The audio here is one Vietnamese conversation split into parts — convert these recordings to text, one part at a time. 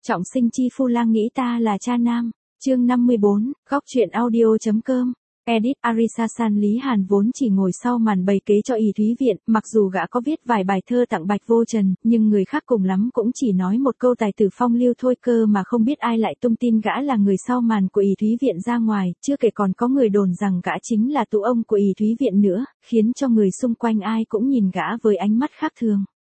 Trọng sinh chi phu lang nghĩ ta là cha nam. Chương 54, góc truyện audio.com. Edit Arisasan. Lý Hàn vốn chỉ ngồi sau màn bày kế cho Y Thúy Viện, mặc dù gã có viết vài bài thơ tặng Bạch Vô Trần, nhưng người khác cùng lắm cũng chỉ nói một câu tài tử phong lưu thôi cơ mà không biết ai lại tung tin gã là người sau màn của Y Thúy Viện ra ngoài, chưa kể còn có người đồn rằng gã chính là tú ông của Y Thúy Viện nữa, khiến cho người xung quanh ai cũng nhìn gã với ánh mắt khác thường.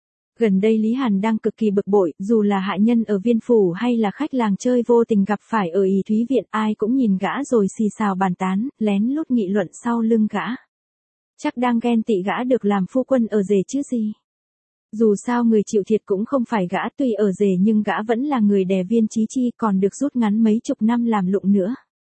Gần đây Lý Hàn đang cực kỳ bực bội, dù là hạ nhân ở Viên Phủ hay là khách làng chơi vô tình gặp phải ở Y Thúy Viện, ai cũng nhìn gã rồi xì xào bàn tán, lén lút nghị luận sau lưng gã. Chắc đang ghen tị gã được làm phu quân ở rể chứ gì. Dù sao người chịu thiệt cũng không phải gã, tuy ở rể nhưng gã vẫn là người đè Viên Chí Chi, còn được rút ngắn mấy chục năm làm lụng nữa.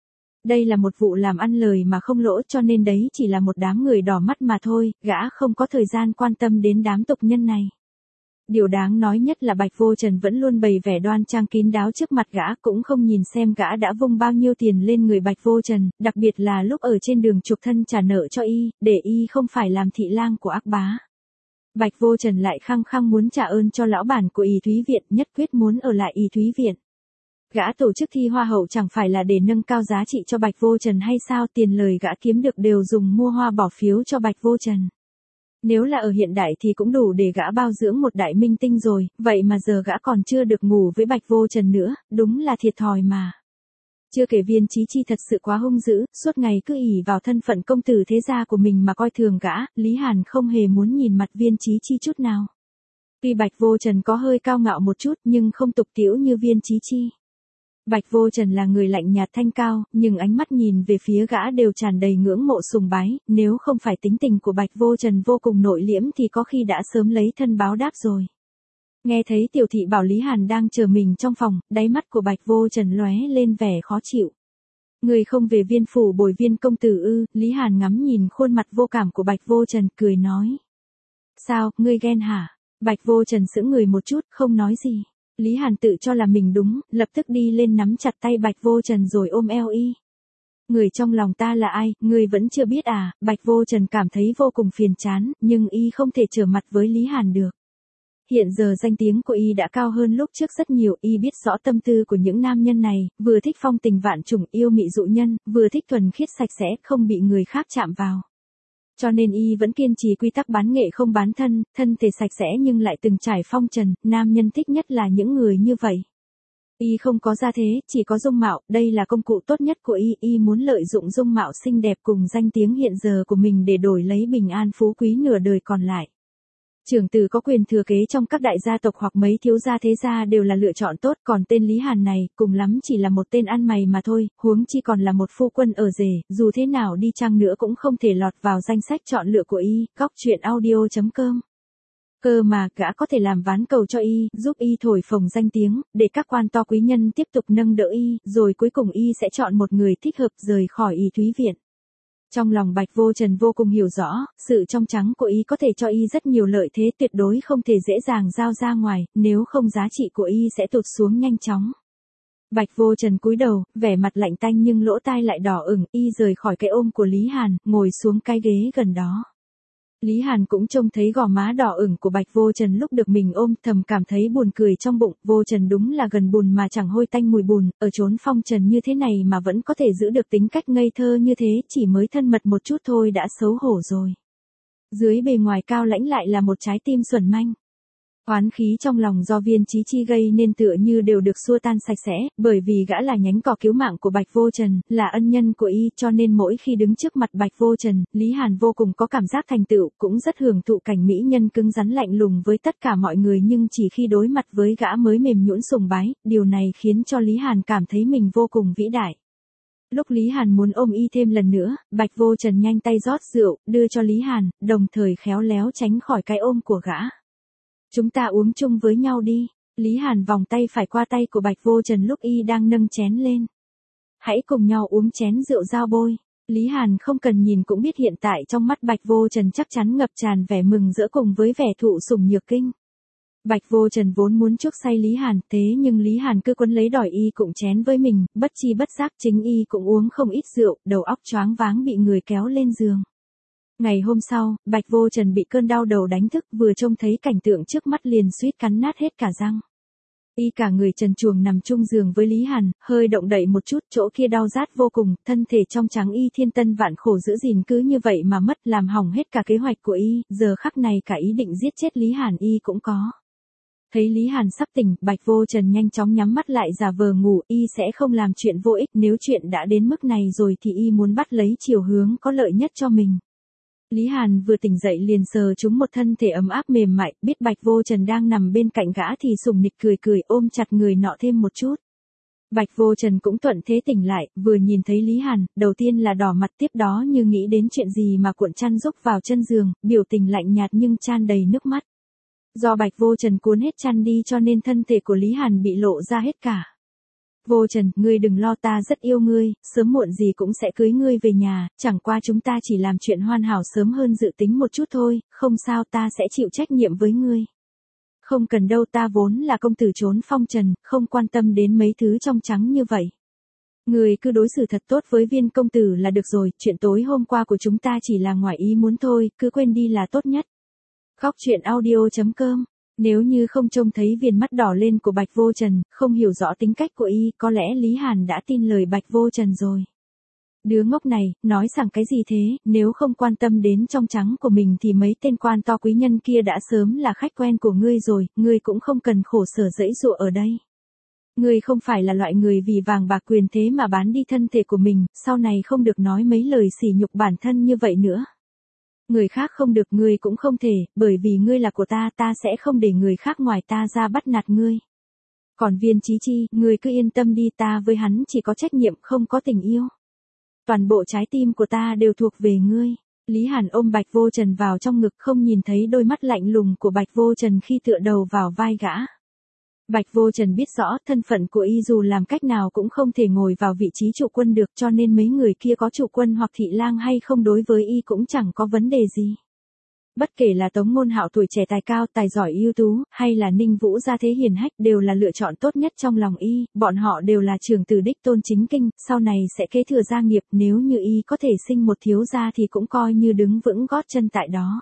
Đây là một vụ làm ăn lời mà không lỗ, cho nên đấy chỉ là một đám người đỏ mắt mà thôi, gã không có thời gian quan tâm đến đám tục nhân này. Điều đáng nói nhất là Bạch Vô Trần vẫn luôn bày vẻ đoan trang kín đáo trước mặt gã, cũng không nhìn xem gã đã vung bao nhiêu tiền lên người Bạch Vô Trần, đặc biệt là lúc ở trên đường chuộc thân trả nợ cho y, để y không phải làm thị lang của ác bá. Bạch Vô Trần lại khăng khăng muốn trả ơn cho lão bản của Y Thúy Viện, nhất quyết muốn ở lại Y Thúy Viện. Gã tổ chức thi hoa hậu chẳng phải là để nâng cao giá trị cho Bạch Vô Trần hay sao, tiền lời gã kiếm được đều dùng mua hoa bỏ phiếu cho Bạch Vô Trần. Nếu là ở hiện đại thì cũng đủ để gã bao dưỡng một đại minh tinh rồi, vậy mà giờ gã còn chưa được ngủ với Bạch Vô Trần nữa, đúng là thiệt thòi mà. Chưa kể Viên Chí Chi thật sự quá hung dữ, suốt ngày cứ ỷ vào thân phận công tử thế gia của mình mà coi thường gã, Lý Hàn không hề muốn nhìn mặt Viên Chí Chi chút nào. Tuy Bạch Vô Trần có hơi cao ngạo một chút nhưng không tục tĩu như Viên Chí Chi. Bạch Vô Trần là người lạnh nhạt thanh cao, nhưng ánh mắt nhìn về phía gã đều tràn đầy ngưỡng mộ sùng bái, nếu không phải tính tình của Bạch Vô Trần vô cùng nội liễm thì có khi đã sớm lấy thân báo đáp rồi. Nghe thấy tiểu thị bảo Lý Hàn đang chờ mình trong phòng, đáy mắt của Bạch Vô Trần lóe lên vẻ khó chịu. Người không về Viên Phủ bồi Viên công tử ư? Lý Hàn ngắm nhìn khuôn mặt vô cảm của Bạch Vô Trần cười nói. Sao, ngươi ghen hả? Bạch Vô Trần sững người một chút, không nói gì. Lý Hàn tự cho là mình đúng, lập tức đi lên nắm chặt tay Bạch Vô Trần rồi ôm eo y. Người trong lòng ta là ai, ngươi vẫn chưa biết à? Bạch Vô Trần cảm thấy vô cùng phiền chán, nhưng y không thể trở mặt với Lý Hàn được. Hiện giờ danh tiếng của y đã cao hơn lúc trước rất nhiều, y biết rõ tâm tư của những nam nhân này, vừa thích phong tình vạn trùng yêu mị dụ nhân, vừa thích thuần khiết sạch sẽ, không bị người khác chạm vào. Cho nên y vẫn kiên trì quy tắc bán nghệ không bán thân, thân thể sạch sẽ nhưng lại từng trải phong trần, nam nhân thích nhất là những người như vậy. Y không có gia thế, chỉ có dung mạo, đây là công cụ tốt nhất của y muốn lợi dụng dung mạo xinh đẹp cùng danh tiếng hiện giờ của mình để đổi lấy bình an phú quý nửa đời còn lại. Trưởng tử có quyền thừa kế trong các đại gia tộc hoặc mấy thiếu gia thế gia đều là lựa chọn tốt, còn tên Lý Hàn này, cùng lắm chỉ là một tên ăn mày mà thôi, huống chi còn là một phu quân ở rể, dù thế nào đi chăng nữa cũng không thể lọt vào danh sách chọn lựa của y. Góc truyện audio.com. Cơ mà, gã có thể làm ván cầu cho y, giúp y thổi phồng danh tiếng, để các quan to quý nhân tiếp tục nâng đỡ y, rồi cuối cùng y sẽ chọn một người thích hợp rời khỏi Y Thúy Viện. Trong lòng Bạch Vô Trần vô cùng hiểu rõ, sự trong trắng của y có thể cho y rất nhiều lợi thế, tuyệt đối không thể dễ dàng giao ra ngoài, nếu không giá trị của y sẽ tụt xuống nhanh chóng. Bạch Vô Trần cúi đầu, vẻ mặt lạnh tanh nhưng lỗ tai lại đỏ ửng, y rời khỏi cái ôm của Lý Hàn, ngồi xuống cái ghế gần đó. Lý Hàn cũng trông thấy gò má đỏ ửng của Bạch Vô Trần lúc được mình ôm, thầm cảm thấy buồn cười trong bụng, Vô Trần đúng là gần bùn mà chẳng hôi tanh mùi bùn, ở chốn phong trần như thế này mà vẫn có thể giữ được tính cách ngây thơ như thế, chỉ mới thân mật một chút thôi đã xấu hổ rồi. Dưới bề ngoài cao lãnh lại là một trái tim xuẩn manh. Oán khí trong lòng do Viên Chí Chi gây nên tựa như đều được xua tan sạch sẽ, bởi vì gã là nhánh cỏ cứu mạng của Bạch Vô Trần, là ân nhân của y, cho nên mỗi khi đứng trước mặt Bạch Vô Trần, Lý Hàn vô cùng có cảm giác thành tựu, cũng rất hưởng thụ cảnh mỹ nhân cứng rắn lạnh lùng với tất cả mọi người, nhưng chỉ khi đối mặt với gã mới mềm nhũn sùng bái, điều này khiến cho Lý Hàn cảm thấy mình vô cùng vĩ đại. Lúc Lý Hàn muốn ôm y thêm lần nữa, Bạch Vô Trần nhanh tay rót rượu, đưa cho Lý Hàn, đồng thời khéo léo tránh khỏi cái ôm của gã. Chúng ta uống chung với nhau đi. Lý Hàn vòng tay phải qua tay của Bạch Vô Trần lúc y đang nâng chén lên. Hãy cùng nhau uống chén rượu giao bôi. Lý Hàn không cần nhìn cũng biết hiện tại trong mắt Bạch Vô Trần chắc chắn ngập tràn vẻ mừng rỡ cùng với vẻ thụ sủng nhược kinh. Bạch Vô Trần vốn muốn chuốc say Lý Hàn, thế nhưng Lý Hàn cứ quấn lấy đòi y cũng chén với mình, bất chi bất giác chính y cũng uống không ít rượu, đầu óc choáng váng bị người kéo lên giường. Ngày hôm sau, Bạch Vô Trần bị cơn đau đầu đánh thức, vừa trông thấy cảnh tượng trước mắt liền suýt cắn nát hết cả răng. Y cả người trần truồng nằm chung giường với Lý Hàn, hơi động đậy một chút, chỗ kia đau rát vô cùng, thân thể trong trắng Y thiên tân vạn khổ giữ gìn cứ như vậy mà mất, làm hỏng hết cả kế hoạch của Y, giờ khắc này cả ý định giết chết Lý Hàn Y cũng có. Thấy Lý Hàn sắp tỉnh, Bạch Vô Trần nhanh chóng nhắm mắt lại giả vờ ngủ, Y sẽ không làm chuyện vô ích, nếu chuyện đã đến mức này rồi thì Y muốn bắt lấy chiều hướng có lợi nhất cho mình. Lý Hàn vừa tỉnh dậy liền sờ trúng một thân thể ấm áp mềm mại, biết Bạch Vô Trần đang nằm bên cạnh gã thì sùng nịch cười cười ôm chặt người nọ thêm một chút. Bạch Vô Trần cũng thuận thế tỉnh lại, vừa nhìn thấy Lý Hàn, đầu tiên là đỏ mặt, tiếp đó như nghĩ đến chuyện gì mà cuộn chăn rúc vào chân giường, biểu tình lạnh nhạt nhưng chan đầy nước mắt. Do Bạch Vô Trần cuốn hết chăn đi cho nên thân thể của Lý Hàn bị lộ ra hết cả. Vô Trần, ngươi đừng lo, ta rất yêu ngươi, sớm muộn gì cũng sẽ cưới ngươi về nhà, chẳng qua chúng ta chỉ làm chuyện hoàn hảo sớm hơn dự tính một chút thôi, không sao, ta sẽ chịu trách nhiệm với ngươi. Không cần đâu, ta vốn là công tử trốn phong trần, không quan tâm đến mấy thứ trong trắng như vậy. Ngươi cứ đối xử thật tốt với Viên công tử là được rồi, chuyện tối hôm qua của chúng ta chỉ là ngoài ý muốn thôi, cứ quên đi là tốt nhất. Góc truyện audio.com. Nếu như không trông thấy viền mắt đỏ lên của Bạch Vô Trần, không hiểu rõ tính cách của Y, có lẽ Lý Hàn đã tin lời Bạch Vô Trần rồi. Đứa ngốc này, nói rằng cái gì thế, nếu không quan tâm đến trong trắng của mình thì mấy tên quan to quý nhân kia đã sớm là khách quen của ngươi rồi, ngươi cũng không cần khổ sở dẫy dụa ở đây. Ngươi không phải là loại người vì vàng bạc quyền thế mà bán đi thân thể của mình, sau này không được nói mấy lời sỉ nhục bản thân như vậy nữa. Người khác không được, ngươi cũng không thể, bởi vì ngươi là của ta, ta sẽ không để người khác ngoài ta ra bắt nạt ngươi. Còn Viên Chí Chi, ngươi cứ yên tâm đi, ta với hắn chỉ có trách nhiệm, không có tình yêu. Toàn bộ trái tim của ta đều thuộc về ngươi. Lý Hàn ôm Bạch Vô Trần vào trong ngực, không nhìn thấy đôi mắt lạnh lùng của Bạch Vô Trần khi tựa đầu vào vai gã. Bạch Vô Trần biết rõ thân phận của Y dù làm cách nào cũng không thể ngồi vào vị trí trụ quân được, cho nên mấy người kia có trụ quân hoặc thị lang hay không đối với Y cũng chẳng có vấn đề gì. Bất kể là Tống Ngôn Hạo tuổi trẻ tài cao, tài giỏi ưu tú, hay là Ninh Vũ gia thế hiền hách đều là lựa chọn tốt nhất trong lòng Y, bọn họ đều là trưởng tử đích tôn chính kinh, sau này sẽ kế thừa gia nghiệp, nếu như Y có thể sinh một thiếu gia thì cũng coi như đứng vững gót chân tại đó.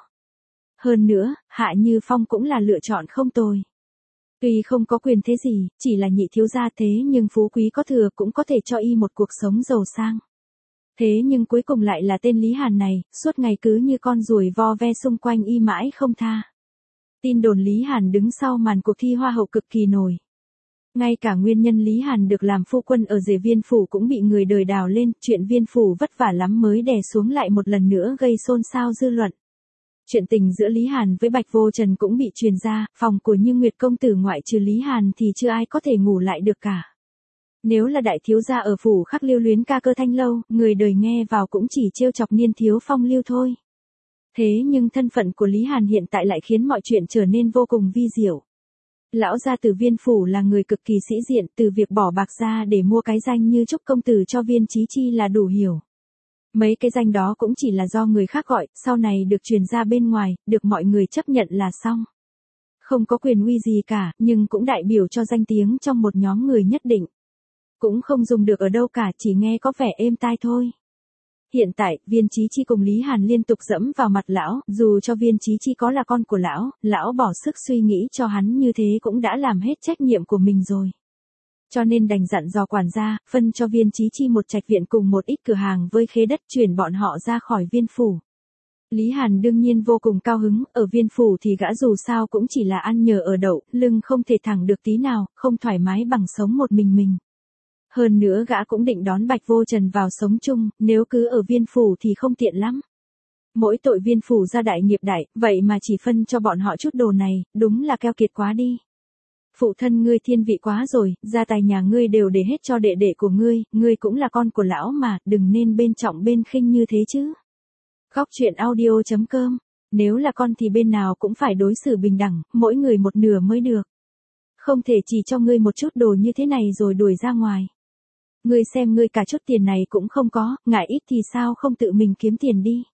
Hơn nữa, Hạ Như Phong cũng là lựa chọn không tồi. Tuy không có quyền thế gì, chỉ là nhị thiếu gia thế nhưng phú quý có thừa cũng có thể cho Y một cuộc sống giàu sang. Thế nhưng cuối cùng lại là tên Lý Hàn này, suốt ngày cứ như con ruồi vo ve xung quanh Y mãi không tha. Tin đồn Lý Hàn đứng sau màn cuộc thi hoa hậu cực kỳ nổi. Ngay cả nguyên nhân Lý Hàn được làm phu quân ở rể Viên phủ cũng bị người đời đào lên, chuyện Viên phủ vất vả lắm mới đè xuống lại một lần nữa gây xôn xao dư luận. Chuyện tình giữa Lý Hàn với Bạch Vô Trần cũng bị truyền ra, phòng của Như Nguyệt công tử ngoại trừ Lý Hàn thì chưa ai có thể ngủ lại được cả. Nếu là đại thiếu gia ở phủ Khắc lưu luyến ca cơ thanh lâu, người đời nghe vào cũng chỉ trêu chọc Niên thiếu phong lưu thôi. Thế nhưng thân phận của Lý Hàn hiện tại lại khiến mọi chuyện trở nên vô cùng vi diệu. Lão gia tử Viên phủ là người cực kỳ sĩ diện, từ việc bỏ bạc ra để mua cái danh như Trúc công tử cho Viên Chí Chi là đủ hiểu. Mấy cái danh đó cũng chỉ là do người khác gọi, sau này được truyền ra bên ngoài, được mọi người chấp nhận là xong. Không có quyền uy gì cả, nhưng cũng đại biểu cho danh tiếng trong một nhóm người nhất định. Cũng không dùng được ở đâu cả, chỉ nghe có vẻ êm tai thôi. Hiện tại, Viên Chí Chi cùng Lý Hàn liên tục dẫm vào mặt lão, dù cho Viên Chí Chi có là con của lão bỏ sức suy nghĩ cho hắn như thế cũng đã làm hết trách nhiệm của mình rồi. Cho nên đành dặn dò quản gia, phân cho Viên Chí Chi một trạch viện cùng một ít cửa hàng với khế đất chuyển bọn họ ra khỏi Viên phủ. Lý Hàn đương nhiên vô cùng cao hứng, ở Viên phủ thì gã dù sao cũng chỉ là ăn nhờ ở đậu, lưng không thể thẳng được tí nào, không thoải mái bằng sống một mình. Hơn nữa gã cũng định đón Bạch Vô Trần vào sống chung, nếu cứ ở Viên phủ thì không tiện lắm. Mỗi tội Viên phủ gia đại nghiệp đại, vậy mà chỉ phân cho bọn họ chút đồ này, đúng là keo kiệt quá đi. Phụ thân ngươi thiên vị quá rồi, gia tài nhà ngươi đều để hết cho đệ đệ của ngươi cũng là con của lão mà, đừng nên bên trọng bên khinh như thế chứ. Góc truyện audio.com. Nếu là con thì bên nào cũng phải đối xử bình đẳng, mỗi người một nửa mới được. Không thể chỉ cho ngươi một chút đồ như thế này rồi đuổi ra ngoài. Ngươi xem ngươi cả chút tiền này cũng không có, ngại ít thì sao không tự mình kiếm tiền đi.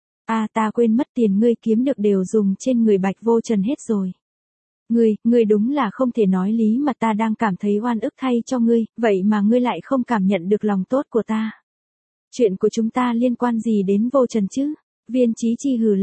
À ta quên mất tiền ngươi kiếm được đều dùng trên người Bạch Vô Trần hết rồi. Ngươi đúng là không thể nói lý mà ta đang cảm thấy oan ức thay cho ngươi, vậy mà ngươi lại không cảm nhận được lòng tốt của ta. Chuyện của chúng ta liên quan gì đến Vô Trần chứ? Viên Chí Chi hừ lạnh.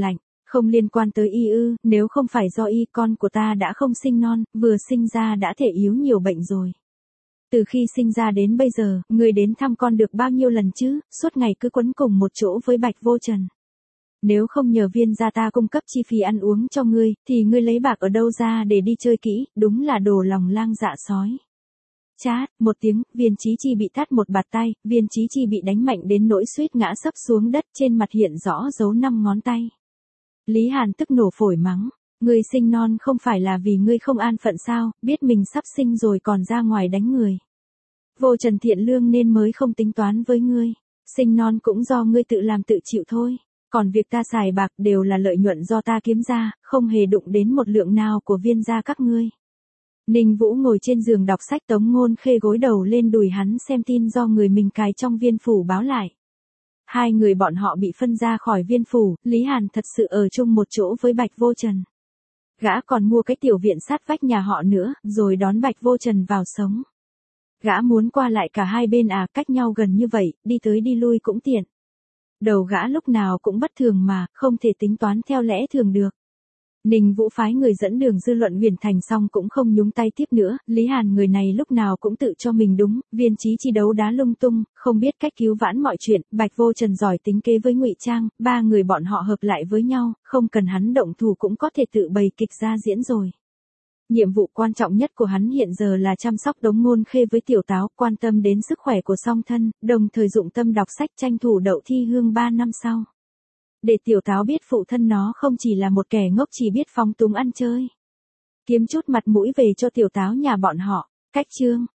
Không liên quan tới y ư, nếu không phải do y con của ta đã không sinh non, vừa sinh ra đã thể yếu nhiều bệnh rồi. Từ khi sinh ra đến bây giờ, ngươi đến thăm con được bao nhiêu lần chứ, suốt ngày cứ quấn cùng một chỗ với Bạch Vô Trần. Nếu không nhờ Viên gia ta cung cấp chi phí ăn uống cho ngươi, thì ngươi lấy bạc ở đâu ra để đi chơi kỹ, đúng là đồ lòng lang dạ sói. Chát, một tiếng, Viên Chí Chi bị tát một bạt tay, Viên Chí Chi bị đánh mạnh đến nỗi suýt ngã sấp xuống đất, trên mặt hiện rõ dấu 5 ngón tay. Lý Hàn tức nổ phổi mắng, ngươi sinh non không phải là vì ngươi không an phận sao, biết mình sắp sinh rồi còn ra ngoài đánh người. Vô Trần thiện lương nên mới không tính toán với ngươi, sinh non cũng do ngươi tự làm tự chịu thôi, còn việc ta xài bạc đều là lợi nhuận do ta kiếm ra, không hề đụng đến một lượng nào của Viên gia các ngươi. Ninh Vũ ngồi trên giường đọc sách, Tống Ngôn Khê gối đầu lên đùi hắn xem tin do người mình cài trong Viên phủ báo lại. Hai người bọn họ bị phân ra khỏi Viên phủ, Lý Hàn thật sự ở chung một chỗ với Bạch Vô Trần. Gã còn mua cái tiểu viện sát vách nhà họ nữa, rồi đón Bạch Vô Trần vào sống. Gã muốn qua lại cả hai bên cách nhau gần như vậy, đi tới đi lui cũng tiện. Đầu gã lúc nào cũng bất thường mà, không thể tính toán theo lẽ thường được. Ninh Vũ phái người dẫn đường dư luận huyền thành xong cũng không nhúng tay tiếp nữa, Lý Hàn người này lúc nào cũng tự cho mình đúng, Viên Chí Chi đấu đá lung tung, không biết cách cứu vãn mọi chuyện, Bạch Vô Trần giỏi tính kế với ngụy trang, ba người bọn họ hợp lại với nhau, không cần hắn động thủ cũng có thể tự bày kịch ra diễn rồi. Nhiệm vụ quan trọng nhất của hắn hiện giờ là chăm sóc Tống Ngôn Khê với Tiểu Táo, quan tâm đến sức khỏe của song thân, đồng thời dụng tâm đọc sách tranh thủ đậu thi hương 3 năm sau. Để Tiểu Táo biết phụ thân nó không chỉ là một kẻ ngốc chỉ biết phóng túng ăn chơi. Kiếm chút mặt mũi về cho Tiểu Táo nhà bọn họ. Cách chương